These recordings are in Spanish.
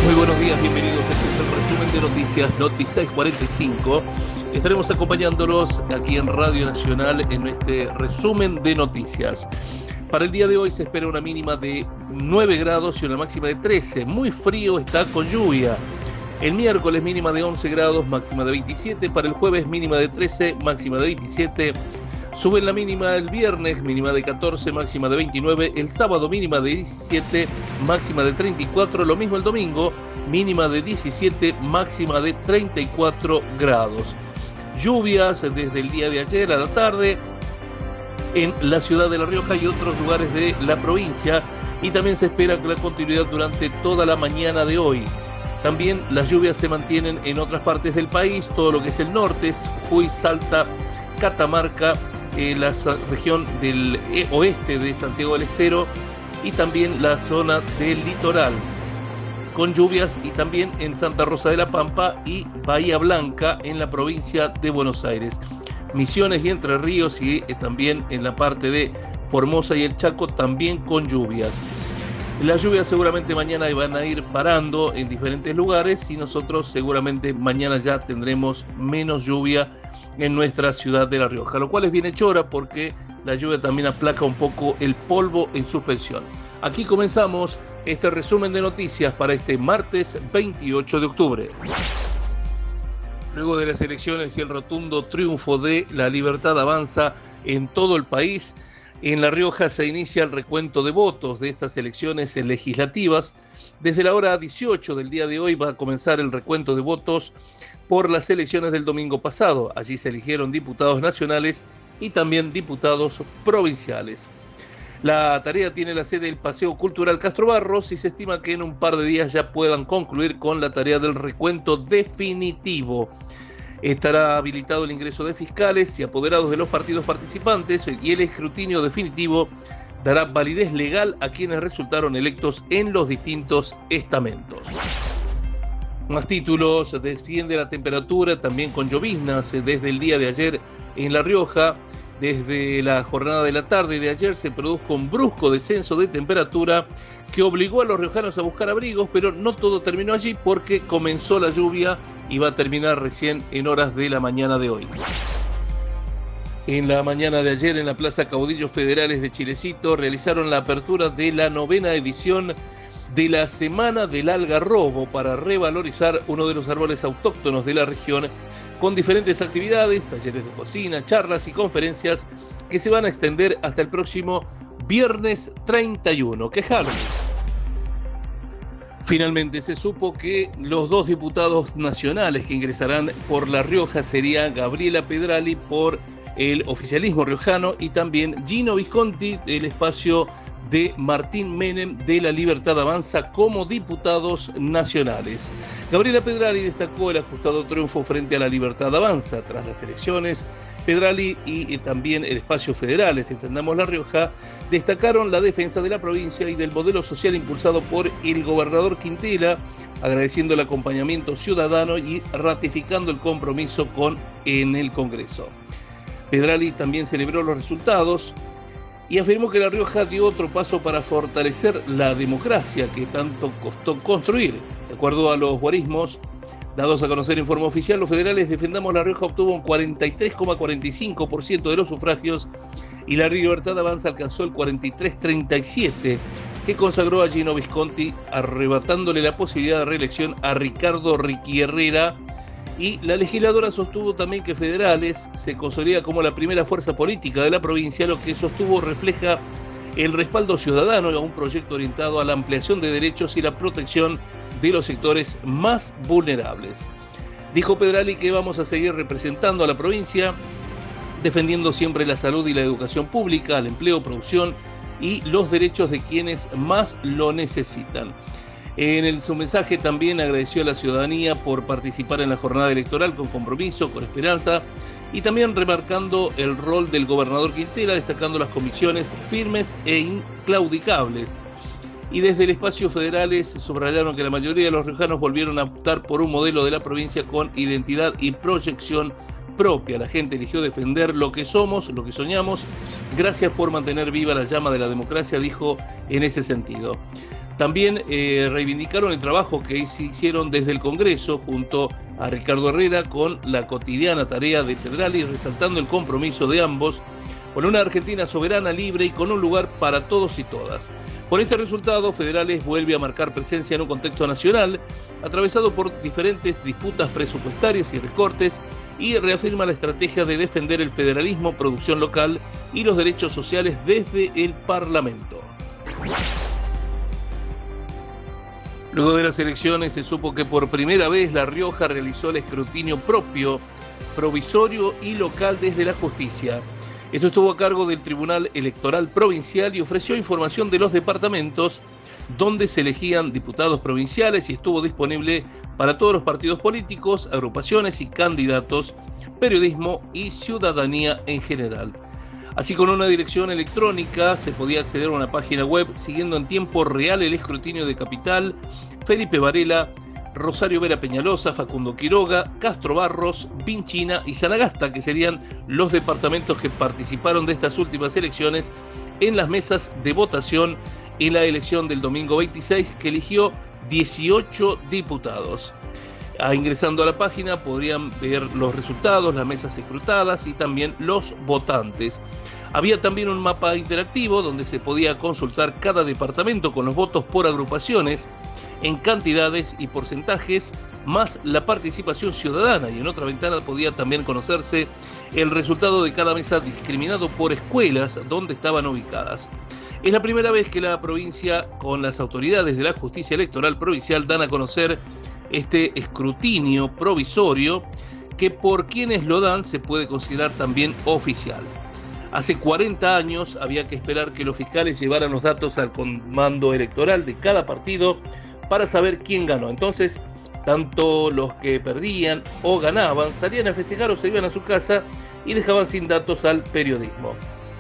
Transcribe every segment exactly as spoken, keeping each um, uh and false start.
Muy buenos días, bienvenidos. Este es el resumen de noticias Noti seiscientos cuarenta y cinco. Estaremos acompañándolos aquí en Radio Nacional en este resumen de noticias. Para el día de hoy se espera una mínima de nueve grados y una máxima de trece. Muy frío está con lluvia. El miércoles mínima de once grados, máxima de veintisiete. Para el jueves mínima de trece, máxima de veintisiete. Sube la mínima el viernes, mínima de catorce, máxima de veintinueve. El sábado mínima de diecisiete, máxima de treinta y cuatro. Lo mismo el domingo, mínima de diecisiete, máxima de treinta y cuatro grados. Lluvias desde el día de ayer a la tarde en la ciudad de La Rioja y otros lugares de la provincia. Y también se espera la continuidad durante toda la mañana de hoy. También las lluvias se mantienen en otras partes del país, todo lo que es el norte, Jujuy, Salta, Catamarca, eh, la región del oeste de Santiago del Estero y también la zona del litoral, con lluvias y también en Santa Rosa de la Pampa y Bahía Blanca en la provincia de Buenos Aires. Misiones y Entre Ríos y eh, también en la parte de Formosa y el Chaco también con lluvias. Las lluvias seguramente mañana van a ir parando en diferentes lugares y nosotros seguramente mañana ya tendremos menos lluvia en nuestra ciudad de La Rioja, lo cual es bien hechora porque la lluvia también aplaca un poco el polvo en suspensión. Aquí comenzamos este resumen de noticias para este martes veintiocho de octubre. Luego de las elecciones y el rotundo triunfo de La Libertad Avanza en todo el país, en La Rioja se inicia el recuento de votos de estas elecciones legislativas. Desde la hora dieciocho del día de hoy va a comenzar el recuento de votos por las elecciones del domingo pasado. Allí se eligieron diputados nacionales y también diputados provinciales. La tarea tiene la sede del Paseo Cultural Castro Barros y se estima que en un par de días ya puedan concluir con la tarea del recuento definitivo. Estará habilitado el ingreso de fiscales y apoderados de los partidos participantes y el escrutinio definitivo dará validez legal a quienes resultaron electos en los distintos estamentos. Más títulos: desciende la temperatura también con lloviznas desde el día de ayer en La Rioja. Desde la jornada de la tarde de ayer se produjo un brusco descenso de temperatura que obligó a los riojanos a buscar abrigos, pero no todo terminó allí porque comenzó la lluvia y va a terminar recién en horas de la mañana de hoy. En la mañana de ayer en la Plaza Caudillos Federales de Chilecito realizaron la apertura de la novena edición de la Semana del Algarrobo para revalorizar uno de los árboles autóctonos de la región, con diferentes actividades, talleres de cocina, charlas y conferencias que se van a extender hasta el próximo viernes treinta y uno, que es Halloween. Finalmente se supo que los dos diputados nacionales que ingresarán por La Rioja serían Gabriela Pedrali por el oficialismo riojano y también Gino Visconti del espacio de Martín Menem de La Libertad Avanza como diputados nacionales. Gabriela Pedrali destacó el ajustado triunfo frente a La Libertad Avanza. Tras las elecciones, Pedrali y, y también el espacio federal, Defendamos La Rioja, destacaron la defensa de la provincia y del modelo social impulsado por el gobernador Quintela, agradeciendo el acompañamiento ciudadano y ratificando el compromiso con en el Congreso. Pedrali también celebró los resultados y afirmó que La Rioja dio otro paso para fortalecer la democracia que tanto costó construir. De acuerdo a los guarismos dados a conocer en forma oficial, los federales Defendamos La Rioja obtuvo un cuarenta y tres coma cuarenta y cinco por ciento de los sufragios y La Libertad Avanza alcanzó el cuarenta y tres coma treinta y siete por ciento, que consagró a Gino Visconti, arrebatándole la posibilidad de reelección a Ricardo Ricky Herrera. Y la legisladora sostuvo también que Federales se consolida como la primera fuerza política de la provincia, lo que sostuvo refleja el respaldo ciudadano a un proyecto orientado a la ampliación de derechos y la protección de los sectores más vulnerables. Dijo Pedrali que vamos a seguir representando a la provincia, defendiendo siempre la salud y la educación pública, el empleo, producción y los derechos de quienes más lo necesitan. En el, su mensaje también agradeció a la ciudadanía por participar en la jornada electoral con compromiso, con esperanza y también remarcando el rol del gobernador Quintela, destacando las convicciones firmes e inclaudicables. Y desde el espacio federales subrayaron que la mayoría de los riojanos volvieron a optar por un modelo de la provincia con identidad y proyección propia. La gente eligió defender lo que somos, lo que soñamos. Gracias por mantener viva la llama de la democracia, dijo en ese sentido. También eh, reivindicaron el trabajo que se hicieron desde el Congreso junto a Ricardo Herrera con la cotidiana tarea de Pedrali, resaltando el compromiso de ambos con una Argentina soberana, libre y con un lugar para todos y todas. Con este resultado, Federales vuelve a marcar presencia en un contexto nacional atravesado por diferentes disputas presupuestarias y recortes, y reafirma la estrategia de defender el federalismo, producción local y los derechos sociales desde el Parlamento. Luego de las elecciones se supo que por primera vez La Rioja realizó el escrutinio propio, provisorio y local desde la justicia. Esto estuvo a cargo del Tribunal Electoral Provincial y ofreció información de los departamentos donde se elegían diputados provinciales, y estuvo disponible para todos los partidos políticos, agrupaciones y candidatos, periodismo y ciudadanía en general. Así, con una dirección electrónica se podía acceder a una página web siguiendo en tiempo real el escrutinio de Capital, Felipe Varela, Rosario Vera Peñalosa, Facundo Quiroga, Castro Barros, Vinchina y Sanagasta, que serían los departamentos que participaron de estas últimas elecciones en las mesas de votación en la elección del domingo veintiséis, que eligió dieciocho diputados. Ah, ingresando a la página podrían ver los resultados, las mesas escrutadas y también los votantes. Había también un mapa interactivo donde se podía consultar cada departamento con los votos por agrupaciones en cantidades y porcentajes, más la participación ciudadana, y en otra ventana podía también conocerse el resultado de cada mesa discriminado por escuelas donde estaban ubicadas. Es la primera vez que la provincia, con las autoridades de la justicia electoral provincial, dan a conocer este escrutinio provisorio, que por quienes lo dan se puede considerar también oficial. Hace cuarenta años había que esperar que los fiscales llevaran los datos al comando electoral de cada partido para saber quién ganó. Entonces, tanto los que perdían o ganaban salían a festejar o se iban a su casa y dejaban sin datos al periodismo.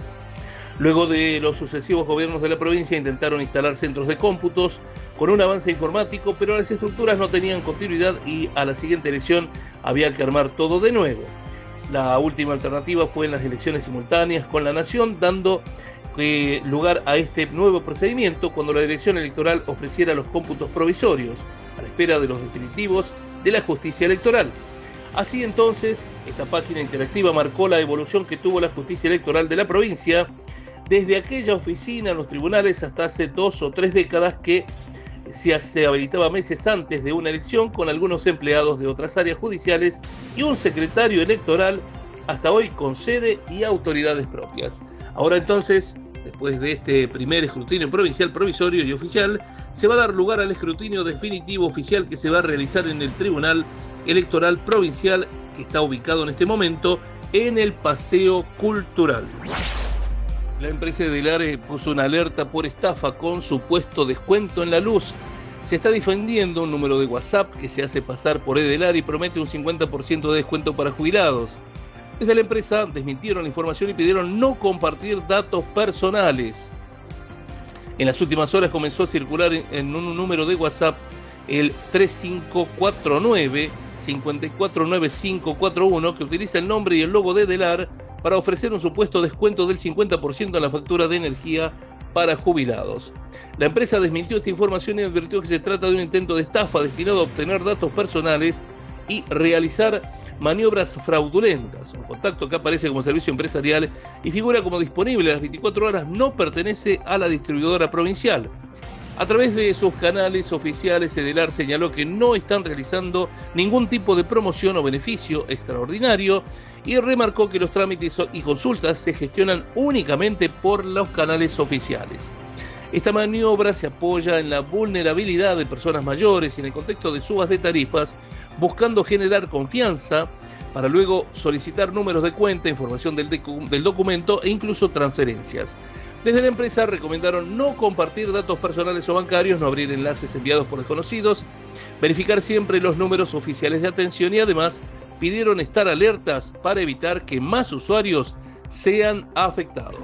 Luego de los sucesivos gobiernos de la provincia intentaron instalar centros de cómputos con un avance informático, pero las estructuras no tenían continuidad y a la siguiente elección había que armar todo de nuevo. La última alternativa fue en las elecciones simultáneas con La Nación, dando eh, lugar a este nuevo procedimiento cuando la dirección electoral ofreciera los cómputos provisorios, a la espera de los definitivos de la justicia electoral. Así entonces, esta página interactiva marcó la evolución que tuvo la justicia electoral de la provincia, desde aquella oficina en los tribunales hasta hace dos o tres décadas que se, se habilitaba meses antes de una elección con algunos empleados de otras áreas judiciales y un secretario electoral, hasta hoy con sede y autoridades propias. Ahora entonces, después de este primer escrutinio provincial, provisorio y oficial, se va a dar lugar al escrutinio definitivo oficial que se va a realizar en el Tribunal Electoral Provincial, que está ubicado en este momento en el Paseo Cultural. La empresa Edelar puso una alerta por estafa con supuesto descuento en la luz. Se está difundiendo un número de WhatsApp que se hace pasar por Edelar y promete un cincuenta por ciento de descuento para jubilados. Desde la empresa desmintieron la información y pidieron no compartir datos personales. En las últimas horas comenzó a circular en un número de WhatsApp el tres cinco cuatro nueve, cinco cuatro nueve cinco cuatro uno, que utiliza el nombre y el logo de Edelar para ofrecer un supuesto descuento del cincuenta por ciento en la factura de energía para jubilados. La empresa desmintió esta información y advirtió que se trata de un intento de estafa destinado a obtener datos personales y realizar maniobras fraudulentas. Un contacto que aparece como servicio empresarial y figura como disponible a las veinticuatro horas no pertenece a la distribuidora provincial. A través de sus canales oficiales, Edelar señaló que no están realizando ningún tipo de promoción o beneficio extraordinario y remarcó que los trámites y consultas se gestionan únicamente por los canales oficiales. Esta maniobra se apoya en la vulnerabilidad de personas mayores y en el contexto de subas de tarifas, buscando generar confianza para luego solicitar números de cuenta, información del, del documento e incluso transferencias. Desde la empresa recomendaron no compartir datos personales o bancarios, no abrir enlaces enviados por desconocidos, verificar siempre los números oficiales de atención y además pidieron estar alertas para evitar que más usuarios sean afectados.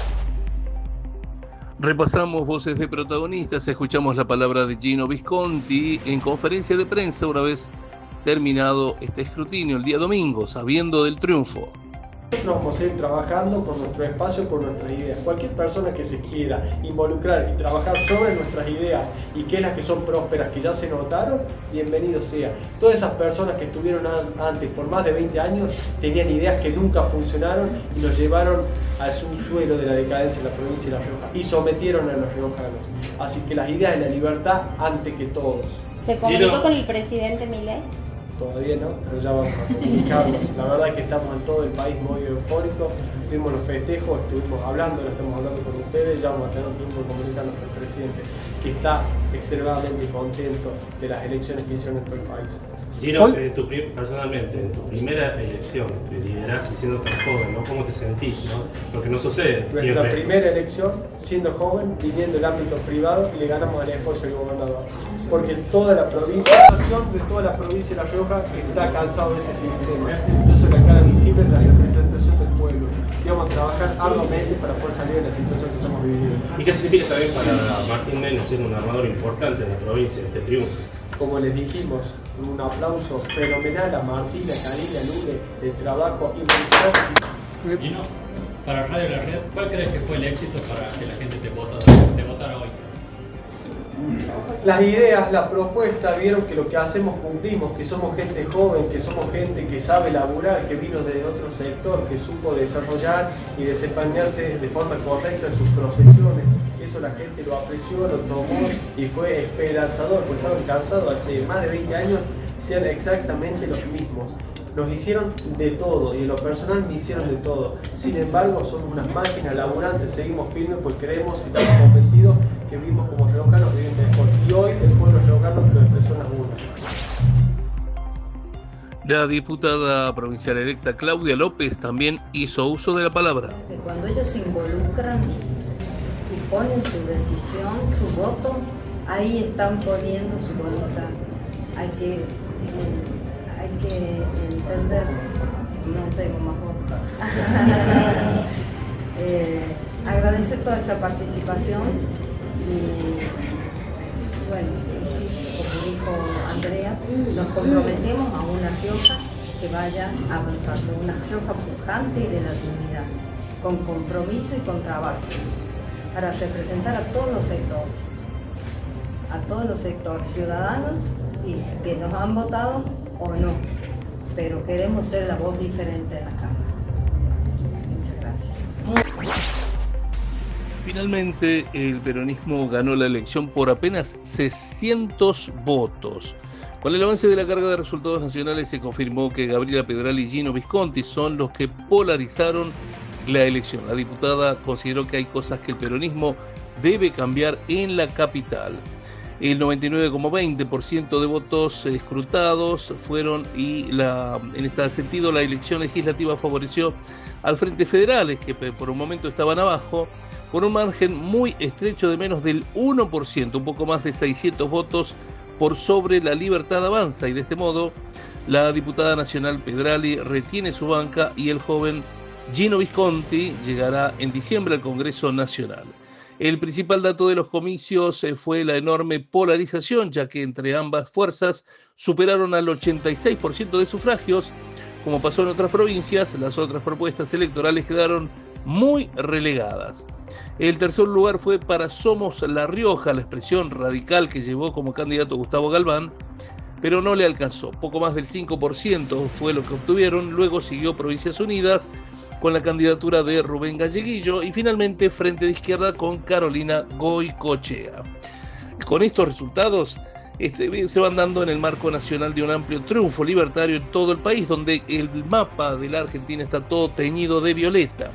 Repasamos voces de protagonistas, escuchamos la palabra de Gino Visconti en conferencia de prensa una vez terminado este escrutinio el día domingo, sabiendo del triunfo. Nosotros vamos a seguir trabajando por nuestro espacio, por nuestras ideas. Cualquier persona que se quiera involucrar y trabajar sobre nuestras ideas y que es las que son prósperas, que ya se notaron, bienvenido sea. Todas esas personas que estuvieron antes por más de veinte años tenían ideas que nunca funcionaron y nos llevaron al subsuelo de la decadencia de la provincia de La Rioja y sometieron a los riojanos. Así que las ideas de la libertad antes que todos. ¿Se comunicó con el presidente Milei? Todavía no, pero ya vamos a comunicarnos. La verdad es que estamos en todo el país muy eufóricos. Tuvimos los festejos, estuvimos hablando, lo estamos hablando con ustedes, ya vamos a tener tiempo de comunicarnos con el presidente, que está extremadamente contento de las elecciones que hicieron en todo el país. Gino, eh, tu, personalmente, en tu primera elección que liderás y siendo tan joven, ¿no? ¿Cómo te sentís? ¿No? Porque no sucede Nuestra siempre. primera elección, siendo joven, viniendo del ámbito privado, y le ganamos al esposo del gobernador. Porque toda la provincia, de toda la provincia de La Rioja está cansado de ese sistema. Eso es la cara visible de la representación del pueblo. Y vamos a trabajar arduamente para poder salir de la situación que estamos viviendo. ¿Y qué significa también para Martín Menem ser un armador importante en la provincia, en este triunfo? Como les dijimos, un aplauso fenomenal a Martín, a Karina, a Lule, el trabajo impresionante. Y no, para Radio La Red, ¿cuál crees que fue el éxito para que la gente te votara, te votara hoy? Las ideas, las propuestas, vieron que lo que hacemos cumplimos, que somos gente joven, que somos gente que sabe laburar, que vino de otro sector, que supo desarrollar y desempeñarse de forma correcta en sus profesiones. Eso la gente lo apreció, lo tomó y fue esperanzador, porque estaban cansados hace más de veinte años, sean exactamente los mismos. Nos hicieron de todo y en lo personal me hicieron de todo. Sin embargo, somos unas máquinas laburantes, seguimos firmes porque creemos y estamos convencidos que vivimos como riojanos viven mejor. Y hoy el pueblo riojano lo expresó en las urnas. La diputada provincial electa Claudia López también hizo uso de la palabra. Cuando ellos se involucran y ponen su decisión, su voto, ahí están poniendo su voluntad. Hay que, eh, hay que entender, no tengo más voto. eh, agradecer toda esa participación y bueno, y sí, como dijo Andrea, nos comprometemos a una Rioja que vaya avanzando, una Rioja pujante y de la dignidad, con compromiso y con trabajo, para representar a todos los sectores, a todos los sectores ciudadanos y que nos han votado o no, pero queremos ser la voz diferente en la Cámara. Muchas gracias. Finalmente, el peronismo ganó la elección por apenas seiscientos votos. Con el avance de la carga de resultados nacionales se confirmó que Gabriela Pedrali y Gino Visconti son los que polarizaron la elección. La diputada consideró que hay cosas que el peronismo debe cambiar en la capital. El noventa y nueve coma veinte por ciento de votos escrutados fueron y la, en este sentido la elección legislativa favoreció al Frente Federales, que por un momento estaban abajo, con un margen muy estrecho de menos del uno por ciento, un poco más de seiscientos votos por sobre la Libertad Avanza, y de este modo la diputada nacional Pedrali retiene su banca y el joven Gino Visconti llegará en diciembre al Congreso Nacional. El principal dato de los comicios fue la enorme polarización, ya que entre ambas fuerzas superaron al ochenta y seis por ciento de sufragios. Como pasó en otras provincias, las otras propuestas electorales quedaron muy relegadas. El tercer lugar fue para Somos La Rioja, la expresión radical que llevó como candidato Gustavo Galván, pero no le alcanzó. Poco más del cinco por ciento fue lo que obtuvieron. Luego siguió Provincias Unidas con la candidatura de Rubén Galleguillo y finalmente Frente de Izquierda con Carolina Goicoechea. Con estos resultados este, se van dando en el marco nacional de un amplio triunfo libertario en todo el país, donde el mapa de la Argentina está todo teñido de violeta.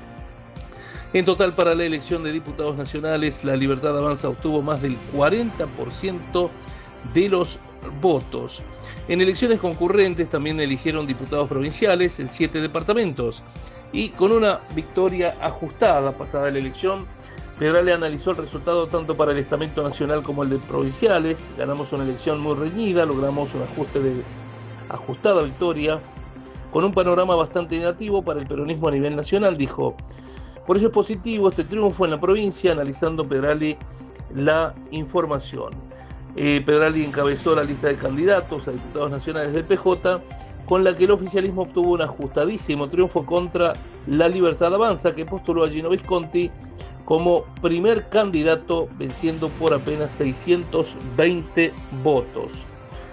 En total, para la elección de diputados nacionales, la Libertad Avanza obtuvo más del cuarenta por ciento de los votos. En elecciones concurrentes también eligieron diputados provinciales en siete departamentos. Y con una victoria ajustada pasada la elección, Pedrali analizó el resultado tanto para el estamento nacional como el de provinciales. Ganamos una elección muy reñida, logramos un ajuste de ajustada victoria, con un panorama bastante negativo para el peronismo a nivel nacional, dijo. Por eso es positivo este triunfo en la provincia, analizando Pedrali la información. Eh, Pedrali encabezó la lista de candidatos a diputados nacionales del P J con la que el oficialismo obtuvo un ajustadísimo triunfo contra La Libertad Avanza, que postuló a Gino Visconti como primer candidato, venciendo por apenas seiscientos veinte votos.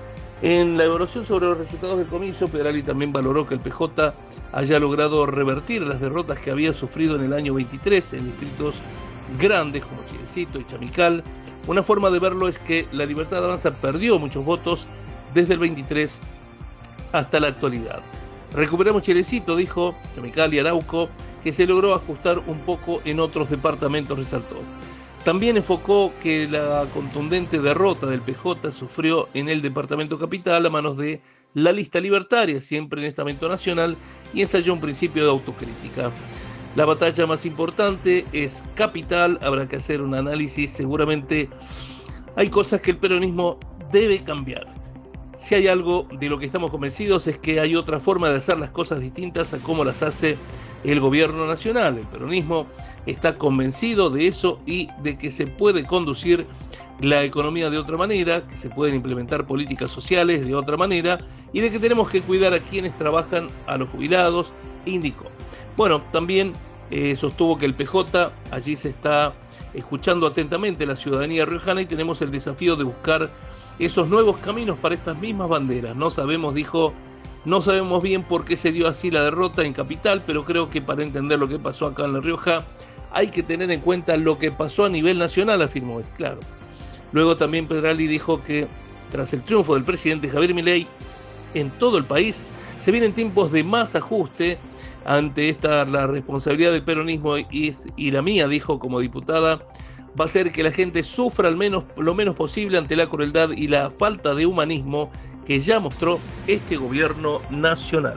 En la evaluación sobre los resultados del comicio, Pedrali también valoró que el P J haya logrado revertir las derrotas que había sufrido en el año veintitrés en distritos grandes como Chilecito y Chamical. Una forma de verlo es que La Libertad Avanza perdió muchos votos desde el veintitrés hasta la actualidad. Recuperamos Chilecito, dijo, Chamical y Arauco, que se logró ajustar un poco en otros departamentos, resaltó. También enfocó que la contundente derrota del P J sufrió en el departamento capital a manos de la lista libertaria, siempre en estamento nacional, y ensayó un principio de autocrítica. La batalla más importante es capital, habrá que hacer un análisis, seguramente hay cosas que el peronismo debe cambiar. Si hay algo de lo que estamos convencidos es que hay otra forma de hacer las cosas distintas a cómo las hace el gobierno nacional. El peronismo está convencido de eso y de que se puede conducir la economía de otra manera, que se pueden implementar políticas sociales de otra manera y de que tenemos que cuidar a quienes trabajan, a los jubilados, indicó. Bueno, también eh, sostuvo que el P J, allí se está escuchando atentamente la ciudadanía riojana y tenemos el desafío de buscar esos nuevos caminos para estas mismas banderas. No sabemos, dijo, no sabemos bien por qué se dio así la derrota en Capital, pero creo que para entender lo que pasó acá en La Rioja hay que tener en cuenta lo que pasó a nivel nacional, afirmó. Claro. Luego también Pedrali dijo que tras el triunfo del presidente Javier Milei en todo el país, se vienen tiempos de más ajuste. Ante esta la responsabilidad del peronismo y, y la mía, dijo como diputada, va a ser que la gente sufra al menos, lo menos posible ante la crueldad y la falta de humanismo que ya mostró este gobierno nacional.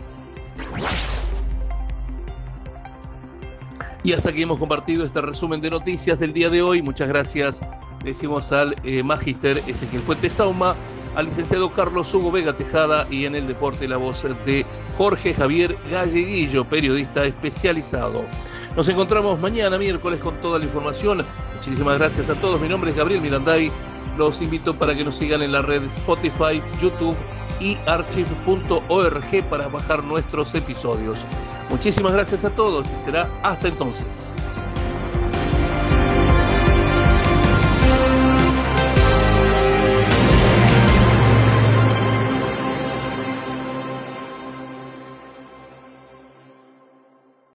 Y hasta aquí hemos compartido este resumen de noticias del día de hoy. Muchas gracias, decimos al eh, magíster Ezequiel Fuentes Sauma, al licenciado Carlos Hugo Vega Tejada y en el deporte la voz de Jorge Javier Galleguillo, periodista especializado. Nos encontramos mañana miércoles con toda la información. Muchísimas gracias a todos. Mi nombre es Gabriel Miranday. Los invito para que nos sigan en la red Spotify, YouTube y archive punto org para bajar nuestros episodios. Muchísimas gracias a todos y será hasta entonces.